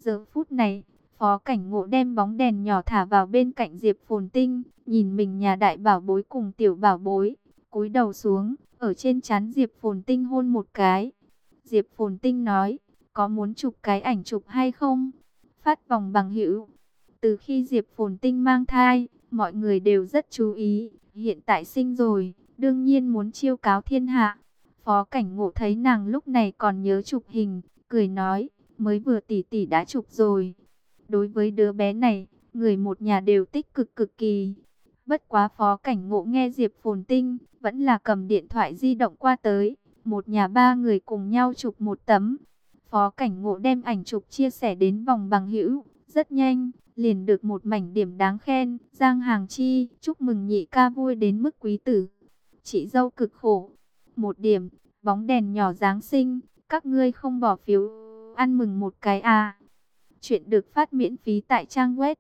Giờ phút này, Phó Cảnh Ngộ đem bóng đèn nhỏ thả vào bên cạnh Diệp Phồn Tinh, nhìn mình nhà đại bảo bối cùng tiểu bảo bối, cúi đầu xuống, ở trên trán Diệp Phồn Tinh hôn một cái. Diệp Phồn Tinh nói, có muốn chụp cái ảnh chụp hay không? Phát vòng bằng hữu. Từ khi Diệp Phồn Tinh mang thai, mọi người đều rất chú ý, hiện tại sinh rồi, đương nhiên muốn chiêu cáo thiên hạ. Phó Cảnh Ngộ thấy nàng lúc này còn nhớ chụp hình, cười nói, mới vừa tỷ tỷ đã chụp rồi. Đối với đứa bé này, người một nhà đều tích cực cực kỳ. Bất quá Phó Cảnh Ngộ nghe Diệp Phồn Tinh, vẫn là cầm điện thoại di động qua tới. Một nhà ba người cùng nhau chụp một tấm. Phó Cảnh Ngộ đem ảnh chụp chia sẻ đến vòng bằng hữu. Rất nhanh, liền được một mảnh điểm đáng khen. Giang Hàng Chi, chúc mừng nhị ca vui đến mức quý tử. Chị dâu cực khổ. Một điểm, bóng đèn nhỏ Giáng sinh. Các ngươi không bỏ phiếu ăn mừng một cái à. Chuyện được phát miễn phí tại trang web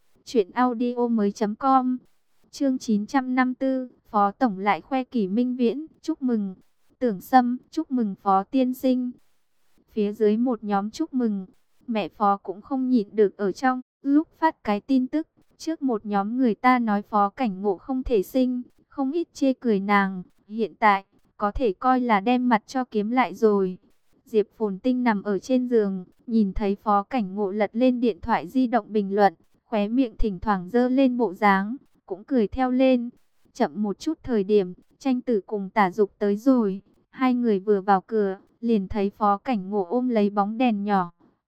truyệnaudiomoi.com. Chương 954, Phó Tổng lại khoe kỷ minh viễn, chúc mừng. Tưởng Sâm, chúc mừng Phó tiên sinh. Phía dưới một nhóm chúc mừng, mẹ Phó cũng không nhịn được ở trong, lúc phát cái tin tức, trước một nhóm người ta nói Phó Cảnh Ngộ không thể sinh, không ít chê cười nàng, hiện tại, có thể coi là đem mặt cho kiếm lại rồi. Diệp Phồn Tinh nằm ở trên giường, nhìn thấy Phó Cảnh Ngộ lật lên điện thoại di động bình luận, khóe miệng thỉnh thoảng giơ lên bộ dáng, cũng cười theo lên. Chậm một chút thời điểm, Tranh Tử cùng Tả Dục tới rồi, hai người vừa vào cửa, liền thấy Phó Cảnh Ngộ ôm lấy bóng đèn nhỏ.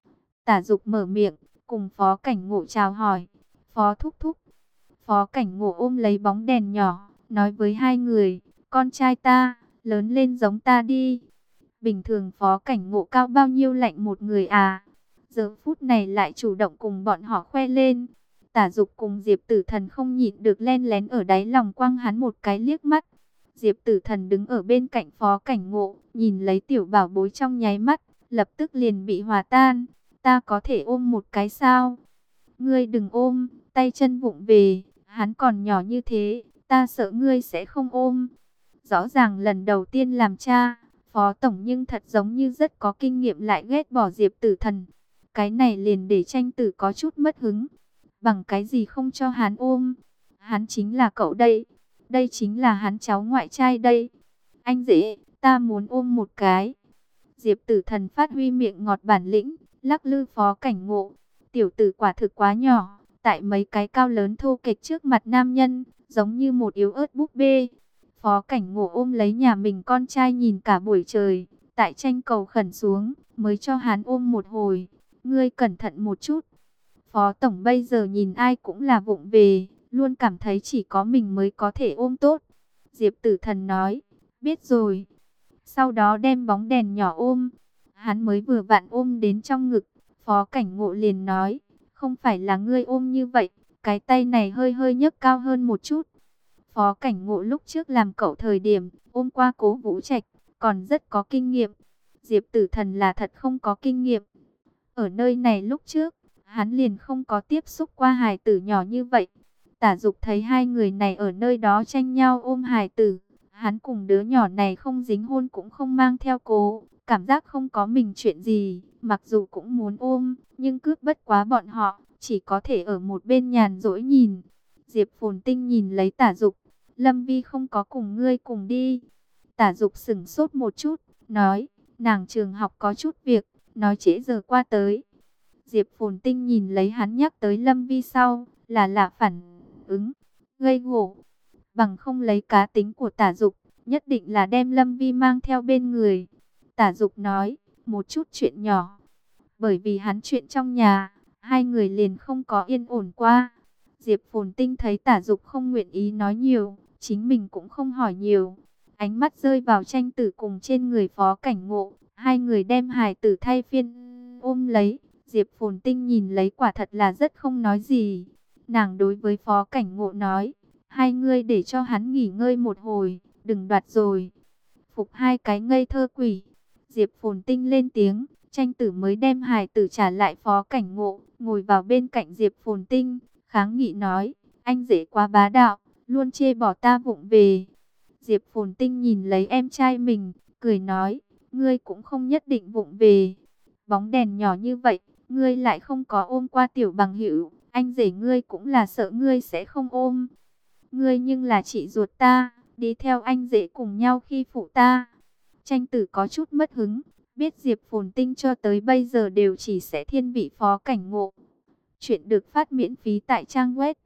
Tả Dục mở miệng, cùng Phó Cảnh Ngộ chào hỏi, Phó thúc thúc. Phó Cảnh Ngộ ôm lấy bóng đèn nhỏ, nói với hai người, con trai ta, lớn lên giống ta đi. Bình thường Phó Cảnh Ngộ cao bao nhiêu lạnh một người à. Giờ phút này lại chủ động cùng bọn họ khoe lên. Tả Dục cùng Diệp Tử Thần không nhịn được len lén ở đáy lòng quăng hắn một cái liếc mắt. Diệp Tử Thần đứng ở bên cạnh Phó Cảnh Ngộ, nhìn lấy tiểu bảo bối trong nháy mắt, lập tức liền bị hòa tan. Ta có thể ôm một cái sao? Ngươi đừng ôm, tay chân vụng về, hắn còn nhỏ như thế, ta sợ ngươi sẽ không ôm. Rõ ràng lần đầu tiên làm cha, Phó Tổng nhưng thật giống như rất có kinh nghiệm lại ghét bỏ Diệp Tử Thần. Cái này liền để Tranh Tử có chút mất hứng. Bằng cái gì không cho hắn ôm? Hắn chính là cậu đây. Đây chính là hắn cháu ngoại trai đây. Anh rể, ta muốn ôm một cái. Diệp Tử Thần phát huy miệng ngọt bản lĩnh, lắc lư Phó Cảnh Ngộ. Tiểu tử quả thực quá nhỏ, tại mấy cái cao lớn thô kệch trước mặt nam nhân, giống như một yếu ớt búp bê. Phó Cảnh Ngộ ôm lấy nhà mình con trai nhìn cả buổi trời, tại Tranh cầu khẩn xuống, mới cho hắn ôm một hồi. Ngươi cẩn thận một chút. Phó Tổng bây giờ nhìn ai cũng là vụng về, luôn cảm thấy chỉ có mình mới có thể ôm tốt. Diệp Tử Thần nói, biết rồi. Sau đó đem bóng đèn nhỏ ôm, hắn mới vừa vặn ôm đến trong ngực. Phó Cảnh Ngộ liền nói, không phải là ngươi ôm như vậy, cái tay này hơi hơi nhấc cao hơn một chút. Phó Cảnh Ngộ lúc trước làm cậu thời điểm, ôm qua Cố Vũ Trạch, còn rất có kinh nghiệm. Diệp Tử Thần là thật không có kinh nghiệm. Ở nơi này lúc trước, hắn liền không có tiếp xúc qua hài tử nhỏ như vậy. Tả Dục thấy hai người này ở nơi đó tranh nhau ôm hài tử. Hắn cùng đứa nhỏ này không dính hôn cũng không mang theo cố. Cảm giác không có mình chuyện gì. Mặc dù cũng muốn ôm, nhưng cướp bất quá bọn họ. Chỉ có thể ở một bên nhàn rỗi nhìn. Diệp Phồn Tinh nhìn lấy Tả Dục. Lâm Vi không có cùng ngươi cùng đi. Tả Dục sững sốt một chút. Nói, nàng trường học có chút việc. Nói trễ giờ qua tới. Diệp Phồn Tinh nhìn lấy hắn nhắc tới Lâm Vi sau, là lạ phản ứng, gây gổ. Bằng không lấy cá tính của Tả Dục, nhất định là đem Lâm Vi mang theo bên người. Tả Dục nói, một chút chuyện nhỏ. Bởi vì hắn chuyện trong nhà, hai người liền không có yên ổn qua. Diệp Phồn Tinh thấy Tả Dục không nguyện ý nói nhiều, chính mình cũng không hỏi nhiều. Ánh mắt rơi vào Tranh Tử cùng trên người Phó Cảnh Ngộ, hai người đem hài tử thay phiên ôm lấy. Diệp Phồn Tinh nhìn lấy quả thật là rất không nói gì. Nàng đối với Phó Cảnh Ngộ nói, hai ngươi để cho hắn nghỉ ngơi một hồi, đừng đoạt rồi. Phục hai cái ngây thơ quỷ. Diệp Phồn Tinh lên tiếng, Tranh Tử mới đem hài tử trả lại Phó Cảnh Ngộ, ngồi vào bên cạnh Diệp Phồn Tinh, kháng nghị nói, anh rể quá bá đạo, luôn chê bỏ ta vụng về. Diệp Phồn Tinh nhìn lấy em trai mình, cười nói, ngươi cũng không nhất định vụng về. Bóng đèn nhỏ như vậy, ngươi lại không có ôm qua tiểu bằng hữu, anh rể ngươi cũng là sợ ngươi sẽ không ôm. Ngươi nhưng là chị ruột ta, đi theo anh rể cùng nhau khi phụ ta. Tranh Tử có chút mất hứng, biết Diệp Phồn Tinh cho tới bây giờ đều chỉ sẽ thiên vị Phó Cảnh Ngộ. Chuyện được phát miễn phí tại trang web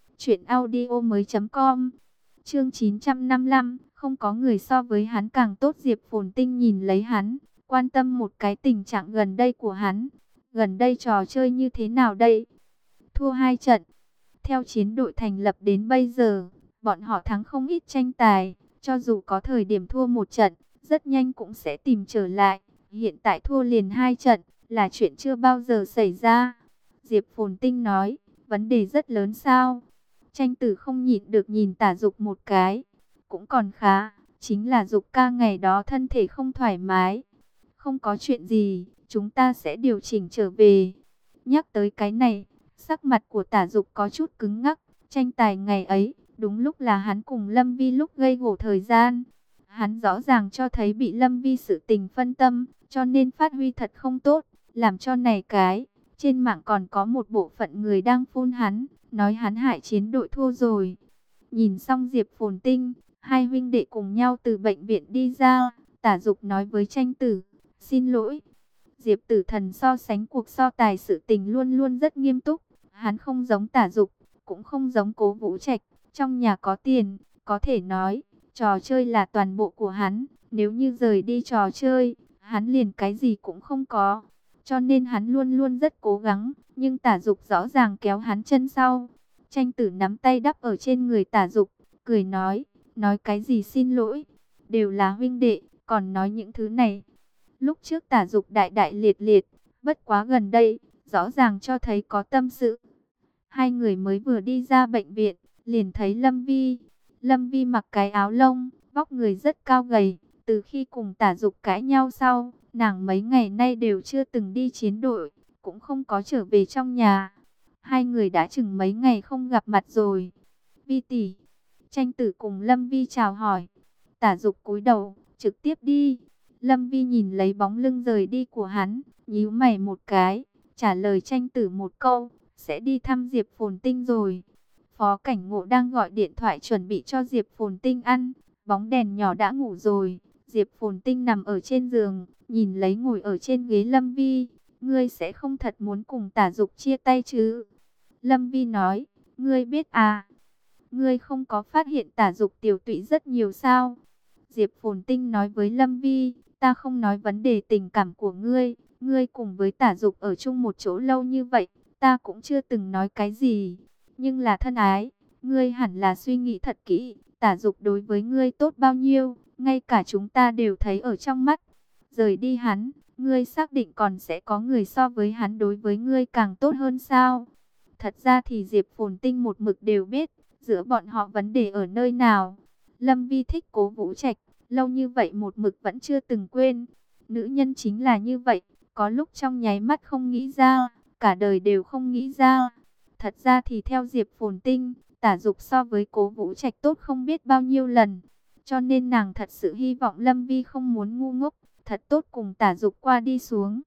truyệnaudiomoi.com. Chương 955, không có người so với hắn càng tốt. Diệp Phồn Tinh nhìn lấy hắn, quan tâm một cái tình trạng gần đây của hắn. Gần đây trò chơi như thế nào đây? Thua 2 trận. Theo chiến đội thành lập đến bây giờ, bọn họ thắng không ít tranh tài, cho dù có thời điểm thua 1 trận, rất nhanh cũng sẽ tìm trở lại. Hiện tại thua liền 2 trận, là chuyện chưa bao giờ xảy ra. Diệp Phồn Tinh nói, vấn đề rất lớn sao? Tranh Tử không nhịn được nhìn Tả Dục một cái. Cũng còn khá, chính là Dục ca ngày đó thân thể không thoải mái. Không có chuyện gì, chúng ta sẽ điều chỉnh trở về. Nhắc tới cái này, sắc mặt của Tả Dục có chút cứng ngắc. Tranh tài ngày ấy, đúng lúc là hắn cùng Lâm Vi lúc gây gổ thời gian. Hắn rõ ràng cho thấy bị Lâm Vi sự tình phân tâm, cho nên phát huy thật không tốt, làm cho này cái. Trên mạng còn có một bộ phận người đang phun hắn, nói hắn hại chiến đội thua rồi. Nhìn xong Diệp Phồn Tinh, hai huynh đệ cùng nhau từ bệnh viện đi ra. Tả Dục nói với Tranh Tử, xin lỗi. Diệp Tử Thần so sánh cuộc so tài sự tình luôn luôn rất nghiêm túc. Hắn không giống Tả Dục, cũng không giống Cố Vũ Trạch. Trong nhà có tiền, có thể nói, trò chơi là toàn bộ của hắn. Nếu như rời đi trò chơi, hắn liền cái gì cũng không có. Cho nên hắn luôn luôn rất cố gắng, nhưng Tả Dục rõ ràng kéo hắn chân sau. Tranh Tử nắm tay đắp ở trên người Tả Dục, cười nói cái gì xin lỗi, đều là huynh đệ, còn nói những thứ này. Lúc trước Tả Dục đại đại liệt liệt, bất quá gần đây, rõ ràng cho thấy có tâm sự. Hai người mới vừa đi ra bệnh viện, liền thấy Lâm Vi. Lâm Vi mặc cái áo lông, vóc người rất cao gầy, từ khi cùng Tả Dục cãi nhau sau, nàng mấy ngày nay đều chưa từng đi chiến đội, cũng không có trở về trong nhà. Hai người đã chừng mấy ngày không gặp mặt rồi. Vi tỷ. Tranh Tử cùng Lâm Vi chào hỏi. Tả Dục cúi đầu, trực tiếp đi. Lâm Vi nhìn lấy bóng lưng rời đi của hắn, nhíu mày một cái, trả lời Tranh Tử một câu, sẽ đi thăm Diệp Phồn Tinh rồi. Phó Cảnh Ngộ đang gọi điện thoại chuẩn bị cho Diệp Phồn Tinh ăn, bóng đèn nhỏ đã ngủ rồi. Diệp Phồn Tinh nằm ở trên giường, nhìn lấy ngồi ở trên ghế Lâm Vi. Ngươi sẽ không thật muốn cùng Tả Dục chia tay chứ? Lâm Vi nói, ngươi biết à, ngươi không có phát hiện Tả Dục tiểu tụy rất nhiều sao? Diệp Phồn Tinh nói với Lâm Vi, ta không nói vấn đề tình cảm của ngươi, ngươi cùng với Tả Dục ở chung một chỗ lâu như vậy, ta cũng chưa từng nói cái gì. Nhưng là thân ái, ngươi hẳn là suy nghĩ thật kỹ, Tả Dục đối với ngươi tốt bao nhiêu, ngay cả chúng ta đều thấy ở trong mắt. Rời đi hắn, ngươi xác định còn sẽ có người so với hắn đối với ngươi càng tốt hơn sao? Thật ra thì Diệp Phồn Tinh một mực đều biết, giữa bọn họ vấn đề ở nơi nào. Lâm Vi thích Cố Vũ Trạch, lâu như vậy một mực vẫn chưa từng quên. Nữ nhân chính là như vậy, có lúc trong nháy mắt không nghĩ ra, cả đời đều không nghĩ ra. Thật ra thì theo Diệp Phồn Tinh, Tả Dục so với Cố Vũ Trạch tốt không biết bao nhiêu lần. Cho nên nàng thật sự hy vọng Lâm Vi không muốn ngu ngốc, thật tốt cùng Tả Dục qua đi xuống.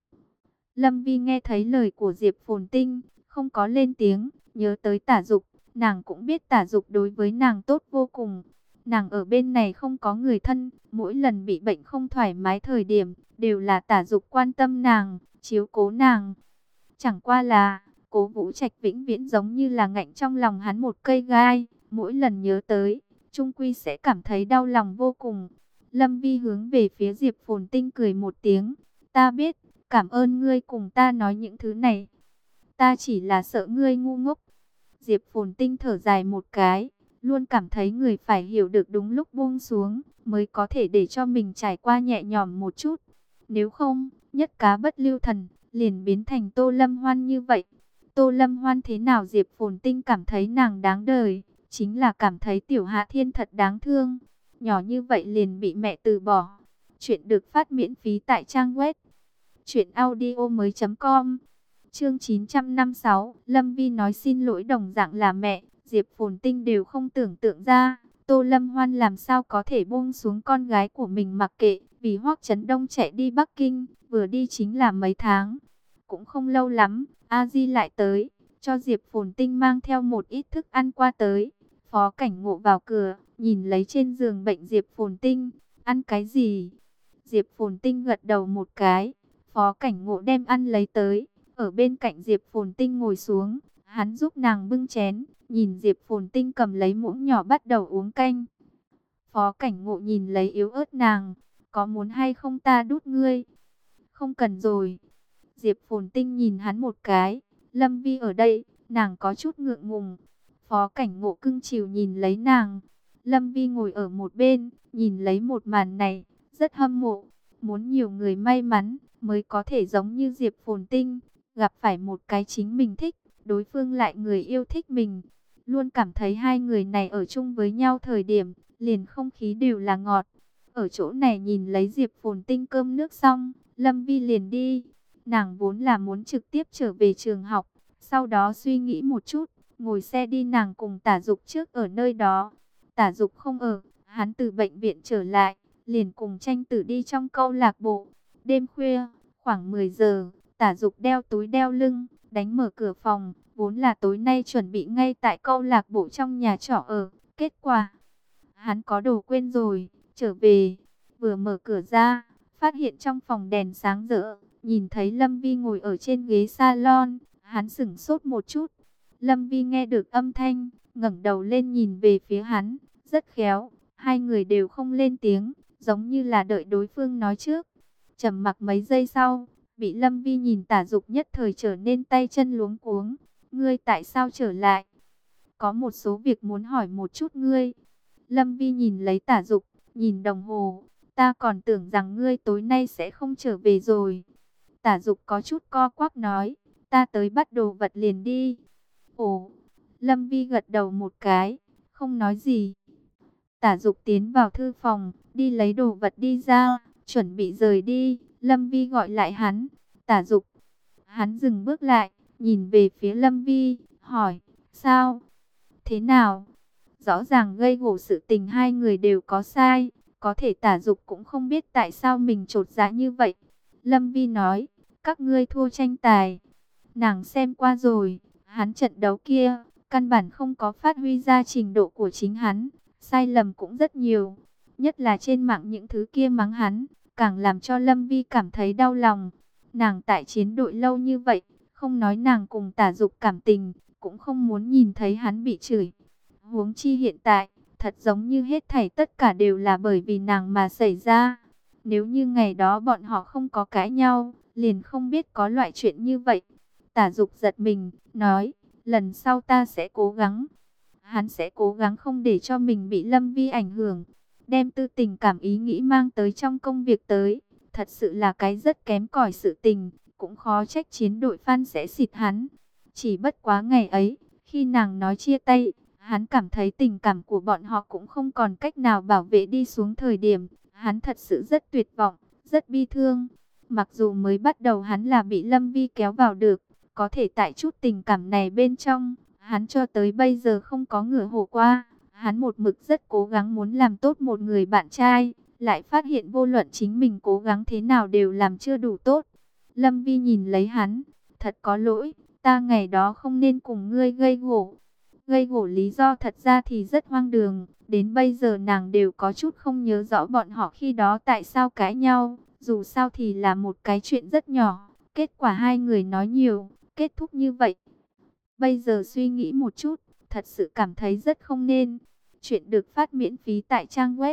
Lâm Vi nghe thấy lời của Diệp Phồn Tinh, không có lên tiếng, nhớ tới Tả Dục, nàng cũng biết Tả Dục đối với nàng tốt vô cùng. Nàng ở bên này không có người thân, mỗi lần bị bệnh không thoải mái thời điểm, đều là Tả Dục quan tâm nàng, chiếu cố nàng. Chẳng qua là, Cố Vũ Trạch vĩnh viễn giống như là ngạnh trong lòng hắn một cây gai, mỗi lần nhớ tới, chung quy sẽ cảm thấy đau lòng vô cùng. Lâm Vi hướng về phía Diệp Phồn Tinh cười một tiếng, ta biết, cảm ơn ngươi cùng ta nói những thứ này. Ta chỉ là sợ ngươi ngu ngốc. Diệp Phồn Tinh thở dài một cái, luôn cảm thấy người phải hiểu được đúng lúc buông xuống, mới có thể để cho mình trải qua nhẹ nhõm một chút. Nếu không, nhất cá bất lưu thần, liền biến thành Tô Lâm Hoan như vậy. Tô Lâm Hoan thế nào Diệp Phồn Tinh cảm thấy nàng đáng đời, chính là cảm thấy Tiểu Hạ Thiên thật đáng thương. Nhỏ như vậy liền bị mẹ từ bỏ. Chuyện được phát miễn phí tại trang web truyệnaudiomoi.com. Chương 956, Lâm Vi nói xin lỗi đồng dạng là mẹ, Diệp Phồn Tinh đều không tưởng tượng ra, Tô Lâm Hoan làm sao có thể buông xuống con gái của mình mặc kệ, vì Hoắc Chấn Đông chạy đi Bắc Kinh, vừa đi chính là mấy tháng. Cũng không lâu lắm, A Di lại tới, cho Diệp Phồn Tinh mang theo một ít thức ăn qua tới. Phó Cảnh Ngộ vào cửa, nhìn lấy trên giường bệnh Diệp Phồn Tinh, ăn cái gì? Diệp Phồn Tinh gật đầu một cái, Phó Cảnh Ngộ đem ăn lấy tới, ở bên cạnh Diệp Phồn Tinh ngồi xuống, hắn giúp nàng bưng chén, nhìn Diệp Phồn Tinh cầm lấy muỗng nhỏ bắt đầu uống canh. Phó Cảnh Ngộ nhìn lấy yếu ớt nàng, có muốn hay không ta đút ngươi? Không cần rồi. Diệp Phồn Tinh nhìn hắn một cái, Lâm Vi ở đây, nàng có chút ngượng ngùng. Phó Cảnh Ngộ cưng chiều nhìn lấy nàng. Lâm Vi ngồi ở một bên, nhìn lấy một màn này, rất hâm mộ. Muốn nhiều người may mắn, mới có thể giống như Diệp Phồn Tinh, gặp phải một cái chính mình thích, đối phương lại người yêu thích mình. Luôn cảm thấy hai người này ở chung với nhau thời điểm, liền không khí đều là ngọt. Ở chỗ này nhìn lấy Diệp Phồn Tinh cơm nước xong, Lâm Vi liền đi. Nàng vốn là muốn trực tiếp trở về trường học, sau đó suy nghĩ một chút, ngồi xe đi nàng cùng Tả Dục trước ở nơi đó. Tả Dục không ở, hắn từ bệnh viện trở lại, liền cùng Tranh Tử đi trong câu lạc bộ. Đêm khuya, khoảng 10 giờ, Tả Dục đeo túi đeo lưng, đánh mở cửa phòng, vốn là tối nay chuẩn bị ngay tại câu lạc bộ trong nhà trọ ở. Kết quả, hắn có đồ quên rồi, trở về, vừa mở cửa ra, phát hiện trong phòng đèn sáng rỡ, nhìn thấy Lâm Vi ngồi ở trên ghế salon, hắn sửng sốt một chút. Lâm Vi nghe được âm thanh, ngẩng đầu lên nhìn về phía hắn, rất khéo, hai người đều không lên tiếng, giống như là đợi đối phương nói trước. Trầm mặc mấy giây sau, bị Lâm Vi nhìn Tả Dục nhất thời trở nên tay chân luống cuống. Ngươi tại sao trở lại? Có một số việc muốn hỏi một chút ngươi. Lâm Vi nhìn lấy Tả Dục, nhìn đồng hồ, ta còn tưởng rằng ngươi tối nay sẽ không trở về rồi. Tả Dục có chút co quắp nói, ta tới bắt đồ vật liền đi. Ồ, Lâm Vi gật đầu một cái, không nói gì. Tả Dục tiến vào thư phòng, đi lấy đồ vật đi ra, chuẩn bị rời đi. Lâm Vi gọi lại hắn, Tả Dục. Hắn dừng bước lại, nhìn về phía Lâm Vi, hỏi, sao? Thế nào? Rõ ràng gây gổ sự tình hai người đều có sai, có thể Tả Dục cũng không biết tại sao mình chột dạ như vậy. Lâm Vi nói, các ngươi thua tranh tài. Nàng xem qua rồi, hắn trận đấu kia, căn bản không có phát huy ra trình độ của chính hắn, sai lầm cũng rất nhiều. Nhất là trên mạng những thứ kia mắng hắn, càng làm cho Lâm Vi cảm thấy đau lòng. Nàng tại chiến đội lâu như vậy, không nói nàng cùng Tả Dục cảm tình, cũng không muốn nhìn thấy hắn bị chửi. Huống chi hiện tại, thật giống như hết thảy tất cả đều là bởi vì nàng mà xảy ra. Nếu như ngày đó bọn họ không có cãi nhau, liền không biết có loại chuyện như vậy. Tả Dục giật mình, nói, lần sau ta sẽ cố gắng. Hắn sẽ cố gắng không để cho mình bị Lâm Vi ảnh hưởng, đem tư tình cảm ý nghĩ mang tới trong công việc tới. Thật sự là cái rất kém cỏi sự tình, cũng khó trách chiến đội fan sẽ xịt hắn. Chỉ bất quá ngày ấy, khi nàng nói chia tay, hắn cảm thấy tình cảm của bọn họ cũng không còn cách nào bảo vệ đi xuống thời điểm. Hắn thật sự rất tuyệt vọng, rất bi thương. Mặc dù mới bắt đầu hắn là bị Lâm Vi kéo vào được, có thể tại chút tình cảm này bên trong, hắn cho tới bây giờ không có ngửa hổ qua. Hắn một mực rất cố gắng muốn làm tốt một người bạn trai, lại phát hiện vô luận chính mình cố gắng thế nào đều làm chưa đủ tốt. Lâm Vi nhìn lấy hắn, thật có lỗi, ta ngày đó không nên cùng ngươi gây gổ. Gây gổ lý do thật ra thì rất hoang đường, đến bây giờ nàng đều có chút không nhớ rõ bọn họ khi đó tại sao cãi nhau. Dù sao thì là một cái chuyện rất nhỏ, kết quả hai người nói nhiều, kết thúc như vậy. Bây giờ suy nghĩ một chút, thật sự cảm thấy rất không nên. Chuyện được phát miễn phí tại trang web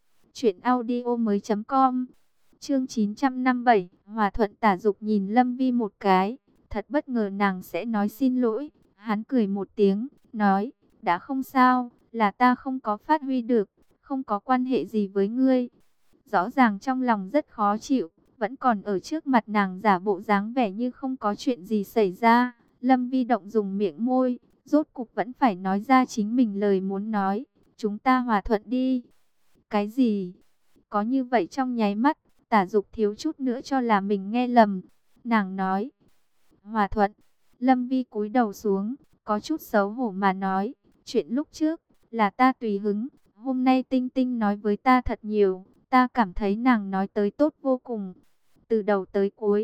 truyệnaudiomoi.com. Chương 957, Hòa thuận. Tả Dục nhìn Lâm Vi một cái, thật bất ngờ nàng sẽ nói xin lỗi. Hắn cười một tiếng, nói, đã không sao, là ta không có phát huy được, không có quan hệ gì với ngươi. Rõ ràng trong lòng rất khó chịu, vẫn còn ở trước mặt nàng giả bộ dáng vẻ như không có chuyện gì xảy ra. Lâm Vi động dùng miệng môi, rốt cục vẫn phải nói ra chính mình lời muốn nói. Chúng ta hòa thuận đi. Cái gì? Có như vậy trong nháy mắt, Tả Dục thiếu chút nữa cho là mình nghe lầm. Nàng nói, hòa thuận. Lâm Vi cúi đầu xuống, có chút xấu hổ mà nói, chuyện lúc trước, là ta tùy hứng. Hôm nay Tinh Tinh nói với ta thật nhiều, ta cảm thấy nàng nói tới tốt vô cùng. Từ đầu tới cuối,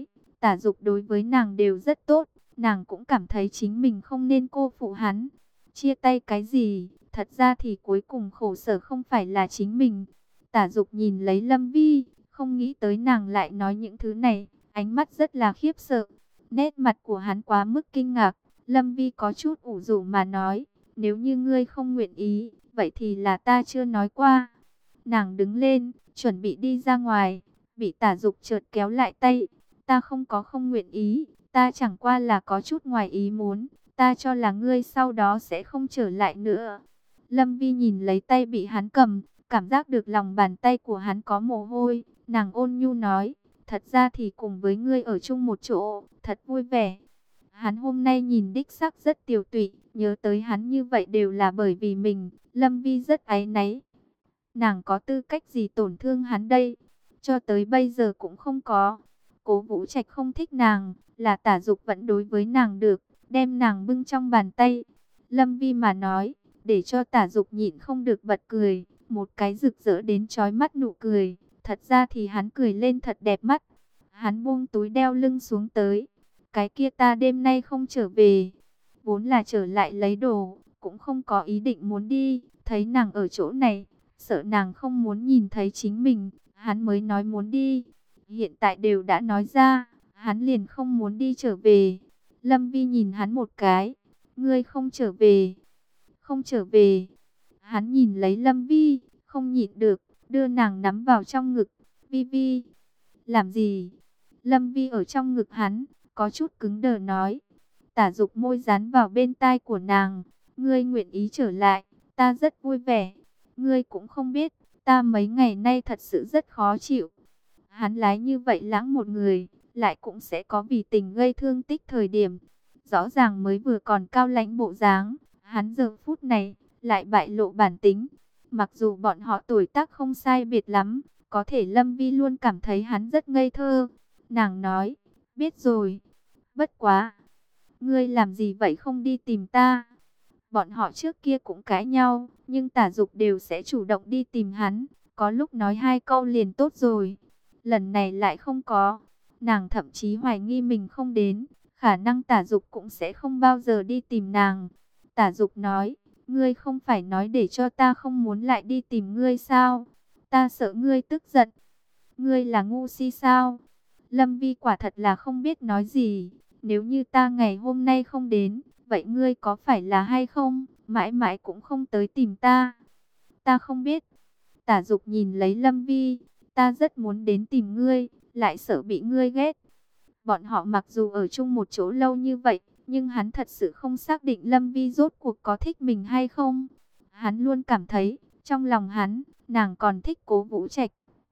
Tả Dục đối với nàng đều rất tốt, nàng cũng cảm thấy chính mình không nên cô phụ hắn. Chia tay cái gì, thật ra thì cuối cùng khổ sở không phải là chính mình. Tả Dục nhìn lấy Lâm Vi, không nghĩ tới nàng lại nói những thứ này, ánh mắt rất là khiếp sợ. Nét mặt của hắn quá mức kinh ngạc, Lâm Vi có chút ủ rũ mà nói, nếu như ngươi không nguyện ý, vậy thì là ta chưa nói qua. Nàng đứng lên, chuẩn bị đi ra ngoài, bị Tả Dục chợt kéo lại tay. Ta không có không nguyện ý, ta chẳng qua là có chút ngoài ý muốn, ta cho là ngươi sau đó sẽ không trở lại nữa. Lâm Vi nhìn lấy tay bị hắn cầm, cảm giác được lòng bàn tay của hắn có mồ hôi, nàng ôn nhu nói, thật ra thì cùng với ngươi ở chung một chỗ, thật vui vẻ. Hắn hôm nay nhìn đích xác rất tiều tụy, nhớ tới hắn như vậy đều là bởi vì mình, Lâm Vi rất áy náy. Nàng có tư cách gì tổn thương hắn đây? Cho tới bây giờ cũng không có. Cố Vũ Trạch không thích nàng, là Tả Dục vẫn đối với nàng được, đem nàng bưng trong bàn tay. Lâm Vi mà nói, để cho Tả Dục nhịn không được bật cười, một cái rực rỡ đến chói mắt nụ cười. Thật ra thì hắn cười lên thật đẹp mắt. Hắn buông túi đeo lưng xuống tới. Cái kia ta đêm nay không trở về. Vốn là trở lại lấy đồ, cũng không có ý định muốn đi. Thấy nàng ở chỗ này, sợ nàng không muốn nhìn thấy chính mình, hắn mới nói muốn đi. Hiện tại đều đã nói ra, hắn liền không muốn đi trở về. Lâm Vi nhìn hắn một cái, ngươi không trở về, không trở về. Hắn nhìn lấy Lâm Vi, không nhịn được, đưa nàng nắm vào trong ngực. Vi Vi, làm gì? Lâm Vi ở trong ngực hắn, có chút cứng đờ nói. Tả Dục môi dán vào bên tai của nàng, ngươi nguyện ý trở lại, ta rất vui vẻ. Ngươi cũng không biết, ta mấy ngày nay thật sự rất khó chịu. Hắn lái như vậy lãng một người, lại cũng sẽ có vì tình gây thương tích thời điểm. Rõ ràng mới vừa còn cao lãnh bộ dáng, hắn giờ phút này lại bại lộ bản tính. Mặc dù bọn họ tuổi tác không sai biệt lắm, có thể Lâm Vi luôn cảm thấy hắn rất ngây thơ. Nàng nói, biết rồi, bất quá, ngươi làm gì vậy không đi tìm ta? Bọn họ trước kia cũng cãi nhau, nhưng Tả Dục đều sẽ chủ động đi tìm hắn, có lúc nói hai câu liền tốt rồi. Lần này lại không có, nàng thậm chí hoài nghi mình không đến, khả năng Tả Dục cũng sẽ không bao giờ đi tìm nàng. Tả Dục nói, ngươi không phải nói để cho ta không muốn lại đi tìm ngươi sao? Ta sợ ngươi tức giận. Ngươi là ngu si sao? Lâm Vi quả thật là không biết nói gì. Nếu như ta ngày hôm nay không đến, vậy ngươi có phải là hay không? Mãi mãi cũng không tới tìm ta. Ta không biết. Tả Dục nhìn lấy Lâm Vi. Ta rất muốn đến tìm ngươi, lại sợ bị ngươi ghét. Bọn họ mặc dù ở chung một chỗ lâu như vậy, nhưng hắn thật sự không xác định Lâm Vi rốt cuộc có thích mình hay không. Hắn luôn cảm thấy, trong lòng hắn, nàng còn thích Cố Vũ Trạch.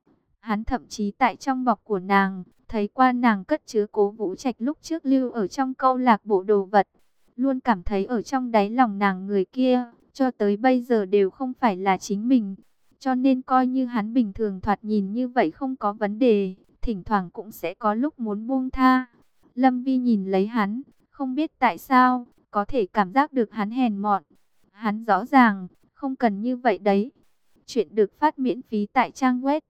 Hắn thậm chí tại trong bọc của nàng, thấy qua nàng cất chứa Cố Vũ Trạch lúc trước lưu ở trong câu lạc bộ đồ vật. Luôn cảm thấy ở trong đáy lòng nàng người kia, cho tới bây giờ đều không phải là chính mình. Cho nên coi như hắn bình thường thoạt nhìn như vậy không có vấn đề, thỉnh thoảng cũng sẽ có lúc muốn buông tha. Lâm Vi nhìn lấy hắn, không biết tại sao, có thể cảm giác được hắn hèn mọn. Hắn rõ ràng, không cần như vậy đấy. Chuyện được phát miễn phí tại trang web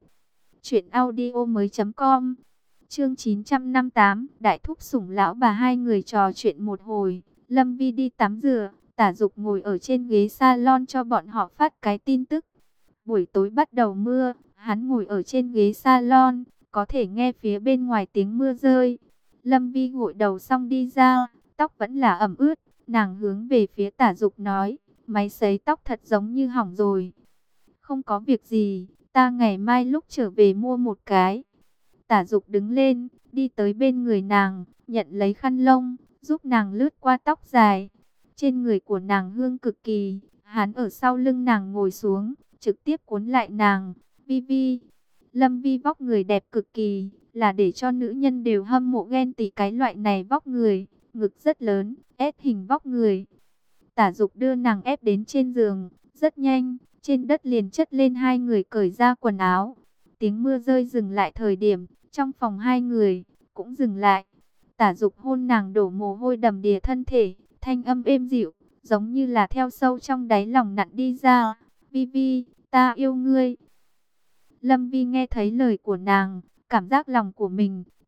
truyệnaudiomoi.com. Chương 958, Đại thúc sủng lão bà, hai người trò chuyện một hồi. Lâm Vi đi tắm rửa, Tả Dục ngồi ở trên ghế salon cho bọn họ phát cái tin tức. Buổi tối bắt đầu mưa, hắn ngồi ở trên ghế salon, có thể nghe phía bên ngoài tiếng mưa rơi. Lâm Vi gội đầu xong đi ra, tóc vẫn là ẩm ướt, nàng hướng về phía Tả Dục nói, máy sấy tóc thật giống như hỏng rồi. Không có việc gì, ta ngày mai lúc trở về mua một cái. Tả Dục đứng lên, đi tới bên người nàng, nhận lấy khăn lông, giúp nàng lướt qua tóc dài. Trên người của nàng hương cực kỳ, hắn ở sau lưng nàng ngồi xuống, trực tiếp cuốn lại nàng. Vi Vi, Lâm Vi vóc người đẹp cực kỳ, là để cho nữ nhân đều hâm mộ ghen tị cái loại này vóc người, ngực rất lớn, ép hình vóc người. Tả Dục đưa nàng ép đến trên giường, rất nhanh, trên đất liền chất lên hai người cởi ra quần áo. Tiếng mưa rơi dừng lại thời điểm, trong phòng hai người cũng dừng lại. Tả Dục hôn nàng đổ mồ hôi đầm đìa thân thể, thanh âm êm dịu, giống như là theo sâu trong đáy lòng nặn đi ra. Vi Vi, ta yêu ngươi. Lâm Vi nghe thấy lời của nàng, cảm giác lòng của mình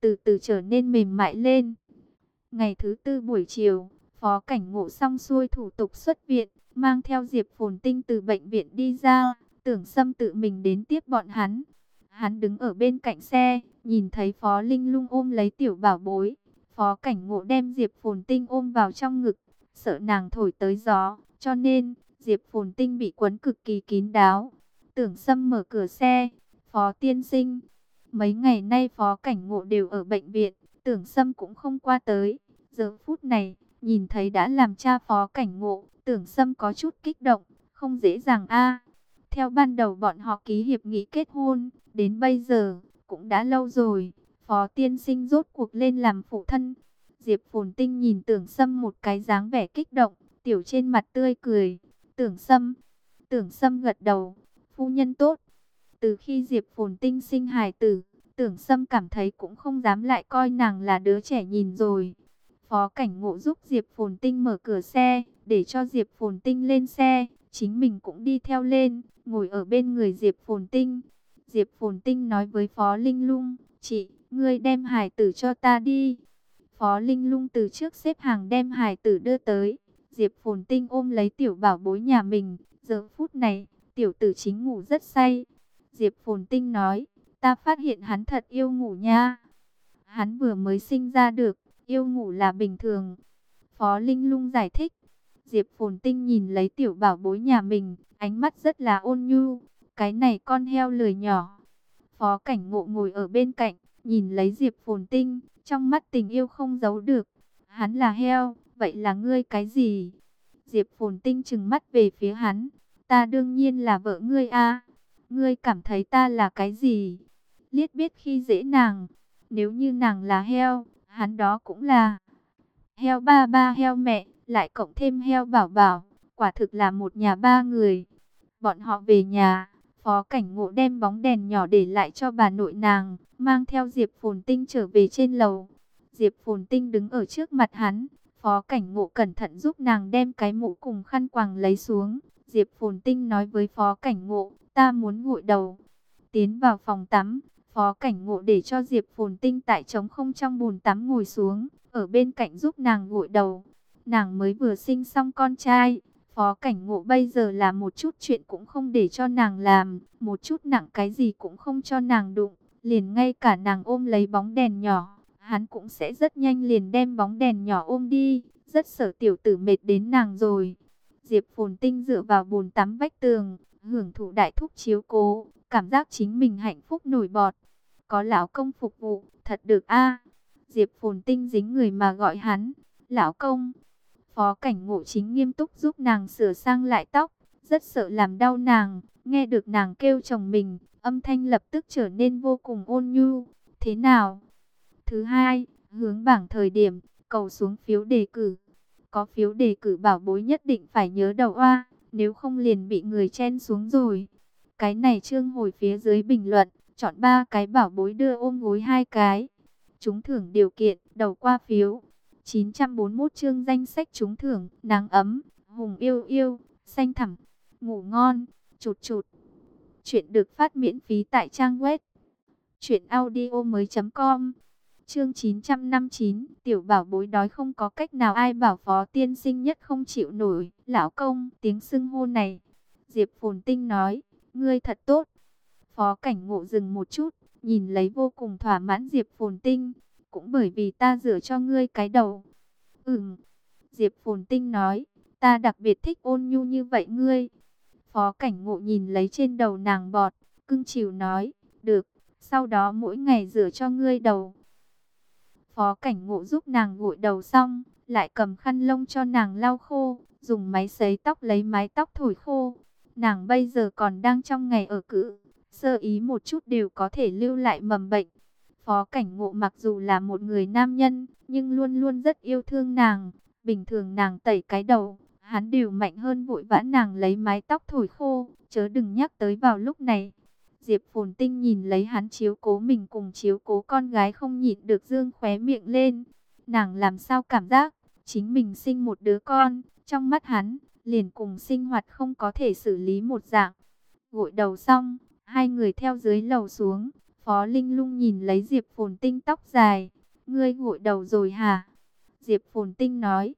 từ từ trở nên mềm mại lên. Ngày thứ tư buổi chiều, Phó Cảnh Ngộ xong xuôi thủ tục xuất viện, mang theo Diệp Phồn Tinh từ bệnh viện đi ra. Tưởng Sâm tự mình đến tiếp bọn hắn. Hắn đứng ở bên cạnh xe, nhìn thấy Phó Linh Lung ôm lấy tiểu bảo bối. Phó Cảnh Ngộ đem Diệp Phồn Tinh ôm vào trong ngực, sợ nàng thổi tới gió, cho nên Diệp Phồn Tinh bị quấn cực kỳ kín đáo. Tưởng Sâm mở cửa xe, Phó tiên sinh. Mấy ngày nay Phó Cảnh Ngộ đều ở bệnh viện, Tưởng Sâm cũng không qua tới. Giờ phút này, nhìn thấy đã làm cha Phó Cảnh Ngộ, Tưởng Sâm có chút kích động, không dễ dàng a. Theo ban đầu bọn họ ký hiệp nghị kết hôn, đến bây giờ, cũng đã lâu rồi, Phó tiên sinh rốt cuộc lên làm phụ thân. Diệp Phồn Tinh nhìn Tưởng Sâm một cái dáng vẻ kích động, tiểu trên mặt tươi cười. Tưởng Sâm gật đầu, phu nhân tốt. Từ khi Diệp Phồn Tinh sinh hài tử, Tưởng Sâm cảm thấy cũng không dám lại coi nàng là đứa trẻ nhìn rồi. Phó Cảnh Ngộ giúp Diệp Phồn Tinh mở cửa xe, để cho Diệp Phồn Tinh lên xe, chính mình cũng đi theo lên, ngồi ở bên người Diệp Phồn Tinh. Diệp Phồn Tinh nói với Phó Linh Lung, chị, ngươi đem hài tử cho ta đi. Phó Linh Lung từ trước xếp hàng đem hài tử đưa tới. Diệp Phồn Tinh ôm lấy tiểu bảo bối nhà mình, giờ phút này, tiểu tử chính ngủ rất say. Diệp Phồn Tinh nói, ta phát hiện hắn thật yêu ngủ nha. Hắn vừa mới sinh ra được, yêu ngủ là bình thường. Phó Linh Lung giải thích. Diệp Phồn Tinh nhìn lấy tiểu bảo bối nhà mình, ánh mắt rất là ôn nhu. Cái này con heo lười nhỏ. Phó Cảnh Ngộ ngồi ở bên cạnh, nhìn lấy Diệp Phồn Tinh, trong mắt tình yêu không giấu được. Hắn là heo, vậy là ngươi cái gì? Diệp Phồn Tinh trừng mắt về phía hắn. Ta đương nhiên là vợ ngươi a. Ngươi cảm thấy ta là cái gì? Liết biết khi dễ nàng. Nếu như nàng là heo, hắn đó cũng là heo ba ba heo mẹ, lại cộng thêm heo bảo bảo. Quả thực là một nhà ba người. Bọn họ về nhà, Phó Cảnh Ngộ đem bóng đèn nhỏ để lại cho bà nội nàng, mang theo Diệp Phồn Tinh trở về trên lầu. Diệp Phồn Tinh đứng ở trước mặt hắn, Phó Cảnh Ngộ cẩn thận giúp nàng đem cái mũ cùng khăn quàng lấy xuống. Diệp Phồn Tinh nói với Phó Cảnh Ngộ, ta muốn gội đầu. Tiến vào phòng tắm, Phó Cảnh Ngộ để cho Diệp Phồn Tinh tại trống không trong bồn tắm ngồi xuống, ở bên cạnh giúp nàng gội đầu. Nàng mới vừa sinh xong con trai, Phó Cảnh Ngộ bây giờ là một chút chuyện cũng không để cho nàng làm, một chút nặng cái gì cũng không cho nàng đụng, liền ngay cả nàng ôm lấy bóng đèn nhỏ, hắn cũng sẽ rất nhanh liền đem bóng đèn nhỏ ôm đi, rất sợ tiểu tử mệt đến nàng rồi. Diệp Phồn Tinh dựa vào bồn tắm vách tường, hưởng thụ đại thúc chiếu cố, cảm giác chính mình hạnh phúc nổi bọt. Có lão công phục vụ, thật được a. Diệp Phồn Tinh dính người mà gọi hắn, lão công. Phó Cảnh Ngộ chính nghiêm túc giúp nàng sửa sang lại tóc, rất sợ làm đau nàng. Nghe được nàng kêu chồng mình, âm thanh lập tức trở nên vô cùng ôn nhu. Thế nào? Thứ hai, hướng bảng thời điểm, cầu xuống phiếu đề cử. Có phiếu đề cử bảo bối nhất định phải nhớ đầu oa, nếu không liền bị người chen xuống rồi. Cái này chương hồi phía dưới bình luận, chọn 3 cái bảo bối đưa ôm gối 2 cái. Trúng thưởng điều kiện, đầu qua phiếu. 941 chương danh sách trúng thưởng, nắng ấm, hùng yêu yêu, xanh thẳm, ngủ ngon, chụt chụt. Chuyện được phát miễn phí tại trang web truyệnaudiomoi.com. Chương 959, tiểu bảo bối đói không có cách nào, ai bảo Phó tiên sinh nhất không chịu nổi, lão công, tiếng xưng hô này. Diệp Phồn Tinh nói, ngươi thật tốt. Phó Cảnh Ngộ dừng một chút, nhìn lấy vô cùng thỏa mãn Diệp Phồn Tinh, cũng bởi vì ta rửa cho ngươi cái đầu. Diệp Phồn Tinh nói, ta đặc biệt thích ôn nhu như vậy ngươi. Phó Cảnh Ngộ nhìn lấy trên đầu nàng bọt, cưng chiều nói, được, sau đó mỗi ngày rửa cho ngươi đầu. Phó Cảnh Ngộ giúp nàng gội đầu xong, lại cầm khăn lông cho nàng lau khô, dùng máy sấy tóc lấy mái tóc thổi khô. Nàng bây giờ còn đang trong ngày ở cữ, sơ ý một chút đều có thể lưu lại mầm bệnh. Phó Cảnh Ngộ mặc dù là một người nam nhân, nhưng luôn luôn rất yêu thương nàng. Bình thường nàng tẩy cái đầu, hắn đều mạnh hơn vội vã nàng lấy mái tóc thổi khô, chớ đừng nhắc tới vào lúc này. Diệp Phồn Tinh nhìn lấy hắn chiếu cố mình cùng chiếu cố con gái không nhịn được dương khóe miệng lên. Nàng làm sao cảm giác, chính mình sinh một đứa con, trong mắt hắn, liền cùng sinh hoạt không có thể xử lý một dạng. Gội đầu xong, hai người theo dưới lầu xuống, Phó Linh Lung nhìn lấy Diệp Phồn Tinh tóc dài. Ngươi gội đầu rồi hả? Diệp Phồn Tinh nói,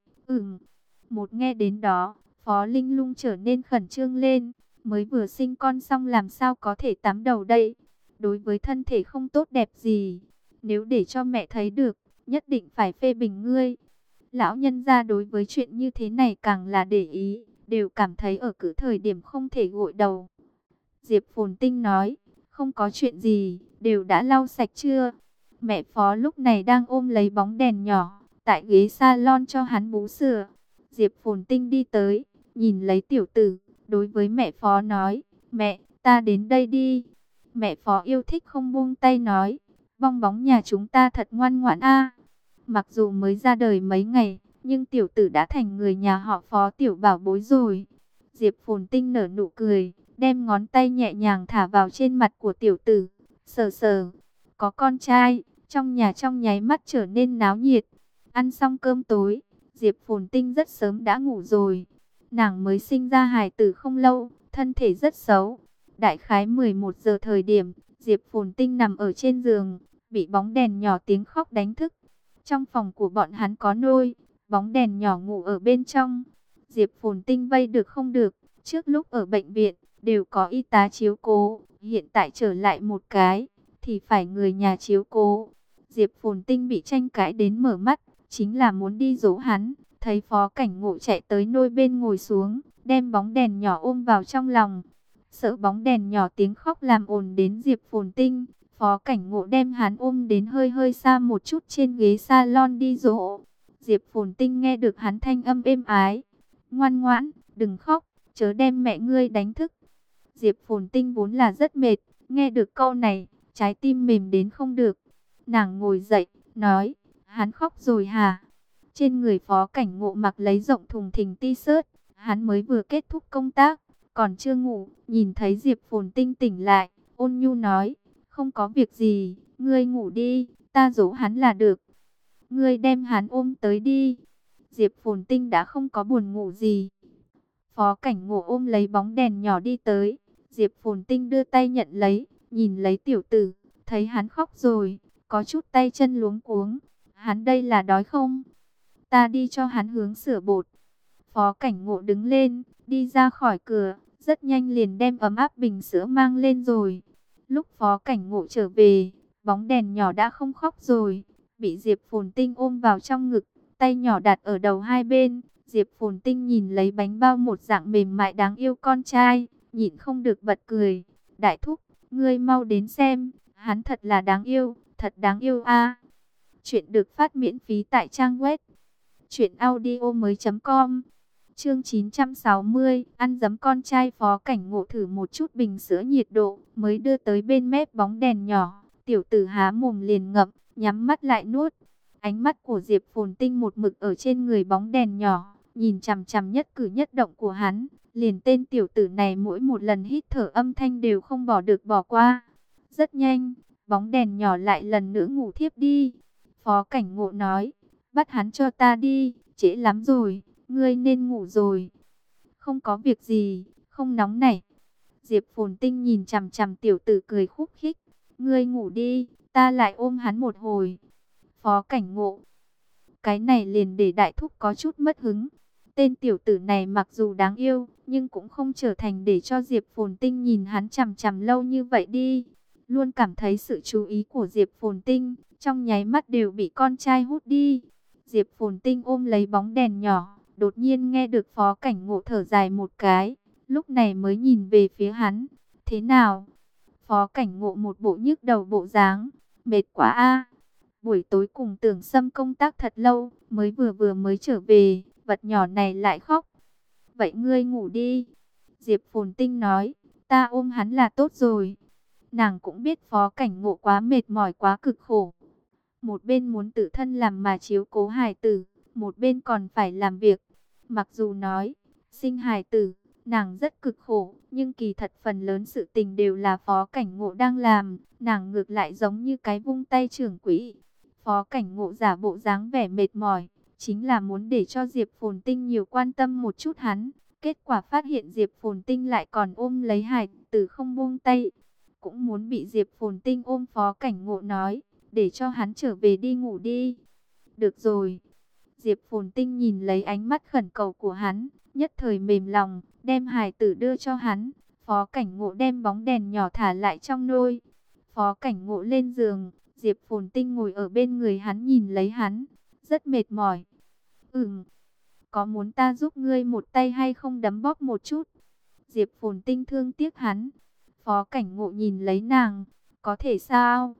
Một nghe đến đó, Phó Linh Lung trở nên khẩn trương lên. Mới vừa sinh con xong làm sao có thể tắm đầu đây? Đối với thân thể không tốt đẹp gì. Nếu để cho mẹ thấy được, nhất định phải phê bình ngươi. Lão nhân gia đối với chuyện như thế này càng là để ý, đều cảm thấy ở cứ thời điểm không thể gội đầu. Diệp Phồn Tinh nói, không có chuyện gì, đều đã lau sạch chưa? Mẹ Phó lúc này đang ôm lấy bóng đèn nhỏ, tại ghế salon cho hắn bú sữa. Diệp Phồn Tinh đi tới, nhìn lấy tiểu tử, đối với mẹ Phó nói, mẹ, ta đến đây đi. Mẹ Phó yêu thích không buông tay nói, bong bóng nhà chúng ta thật ngoan ngoãn a. Mặc dù mới ra đời mấy ngày, nhưng tiểu tử đã thành người nhà họ Phó tiểu bảo bối rồi. Diệp Phồn Tinh nở nụ cười, đem ngón tay nhẹ nhàng thả vào trên mặt của tiểu tử, sờ sờ. Có con trai, trong nhà trong nháy mắt trở nên náo nhiệt. Ăn xong cơm tối, Diệp Phồn Tinh rất sớm đã ngủ rồi. Nàng mới sinh ra hài tử không lâu, thân thể rất xấu. Đại khái 11 giờ thời điểm, Diệp Phồn Tinh nằm ở trên giường, bị bóng đèn nhỏ tiếng khóc đánh thức. Trong phòng của bọn hắn có nôi, bóng đèn nhỏ ngủ ở bên trong. Diệp Phồn Tinh vây được không được, trước lúc ở bệnh viện, đều có y tá chiếu cố. Hiện tại trở lại một cái, thì phải người nhà chiếu cố. Diệp Phồn Tinh bị tranh cãi đến mở mắt, chính là muốn đi dỗ hắn. Thấy Phó Cảnh Ngộ chạy tới nôi bên ngồi xuống, đem bóng đèn nhỏ ôm vào trong lòng. Sợ bóng đèn nhỏ tiếng khóc làm ồn đến Diệp Phồn Tinh, Phó Cảnh Ngộ đem hắn ôm đến hơi hơi xa một chút trên ghế salon đi dỗ. Diệp Phồn Tinh nghe được hắn thanh âm êm ái. Ngoan ngoãn, đừng khóc, chớ đem mẹ ngươi đánh thức. Diệp Phồn Tinh vốn là rất mệt, nghe được câu này, trái tim mềm đến không được. Nàng ngồi dậy, nói, hắn khóc rồi hả? Trên người Phó Cảnh Ngộ mặc lấy rộng thùng thình t-shirt, hắn mới vừa kết thúc công tác, còn chưa ngủ, nhìn thấy Diệp Phồn Tinh tỉnh lại, ôn nhu nói, không có việc gì, ngươi ngủ đi, ta dỗ hắn là được. Ngươi đem hắn ôm tới đi. Diệp Phồn Tinh đã không có buồn ngủ gì. Phó Cảnh Ngộ ôm lấy bóng đèn nhỏ đi tới. Diệp Phồn Tinh đưa tay nhận lấy, nhìn lấy tiểu tử, thấy hắn khóc rồi, có chút tay chân luống cuống. Hắn đây là đói không? Ta đi cho hắn hướng sữa bột. Phó Cảnh Ngộ đứng lên, đi ra khỏi cửa, rất nhanh liền đem ấm áp bình sữa mang lên rồi. Lúc Phó Cảnh Ngộ trở về, bóng đèn nhỏ đã không khóc rồi, bị Diệp Phồn Tinh ôm vào trong ngực, tay nhỏ đặt ở đầu hai bên. Diệp Phồn Tinh nhìn lấy bánh bao một dạng mềm mại đáng yêu con trai, nhịn không được bật cười. Đại thúc, ngươi mau đến xem, hắn thật là đáng yêu, thật đáng yêu a. Chuyện được phát miễn phí tại trang web truyệnaudiomoi.com. Chương 960, ăn dấm con trai. Phó Cảnh Ngộ thử một chút bình sữa nhiệt độ, mới đưa tới bên mép bóng đèn nhỏ. Tiểu tử há mồm liền ngậm, nhắm mắt lại nuốt. Ánh mắt của Diệp Phồn Tinh một mực ở trên người bóng đèn nhỏ, nhìn chằm chằm nhất cử nhất động của hắn. Liền tên tiểu tử này mỗi một lần hít thở âm thanh đều không bỏ được bỏ qua. Rất nhanh, bóng đèn nhỏ lại lần nữa ngủ thiếp đi. Phó Cảnh Ngộ nói, bắt hắn cho ta đi, trễ lắm rồi, ngươi nên ngủ rồi. Không có việc gì, không nóng nảy. Diệp Phồn Tinh nhìn chằm chằm tiểu tử cười khúc khích, ngươi ngủ đi, ta lại ôm hắn một hồi. Phó Cảnh Ngộ, cái này liền để đại thúc có chút mất hứng. Tên tiểu tử này mặc dù đáng yêu, nhưng cũng không trở thành để cho Diệp Phồn Tinh nhìn hắn chằm chằm lâu như vậy đi. Luôn cảm thấy sự chú ý của Diệp Phồn Tinh, trong nháy mắt đều bị con trai hút đi. Diệp Phồn Tinh ôm lấy bóng đèn nhỏ, đột nhiên nghe được Phó Cảnh Ngộ thở dài một cái, lúc này mới nhìn về phía hắn. Thế nào? Phó Cảnh Ngộ một bộ nhức đầu bộ dáng, mệt quá a. Buổi tối cùng Tưởng Sâm công tác thật lâu, mới vừa mới trở về, vật nhỏ này lại khóc. Vậy ngươi ngủ đi. Diệp Phồn Tinh nói, ta ôm hắn là tốt rồi. Nàng cũng biết Phó Cảnh Ngộ quá mệt mỏi quá cực khổ. Một bên muốn tự thân làm mà chiếu cố hài tử, một bên còn phải làm việc. Mặc dù nói, sinh hài tử, nàng rất cực khổ, nhưng kỳ thật phần lớn sự tình đều là Phó Cảnh Ngộ đang làm. Nàng ngược lại giống như cái vung tay trưởng quỹ. Phó Cảnh Ngộ giả bộ dáng vẻ mệt mỏi, chính là muốn để cho Diệp Phồn Tinh nhiều quan tâm một chút hắn. Kết quả phát hiện Diệp Phồn Tinh lại còn ôm lấy hài tử không buông tay. cũng muốn bị Diệp Phồn Tinh ôm. Phó Cảnh Ngộ nói, để cho hắn trở về đi ngủ đi. Được rồi. Diệp Phồn Tinh nhìn lấy ánh mắt khẩn cầu của hắn, nhất thời mềm lòng, đem hài tử đưa cho hắn. Phó Cảnh Ngộ đem bóng đèn nhỏ thả lại trong nôi. Phó Cảnh Ngộ lên giường, Diệp Phồn Tinh ngồi ở bên người hắn nhìn lấy hắn, rất mệt mỏi. Có muốn ta giúp ngươi một tay hay không, đấm bóp một chút? Diệp Phồn Tinh thương tiếc hắn. Phó Cảnh Ngộ nhìn lấy nàng, có thể sao?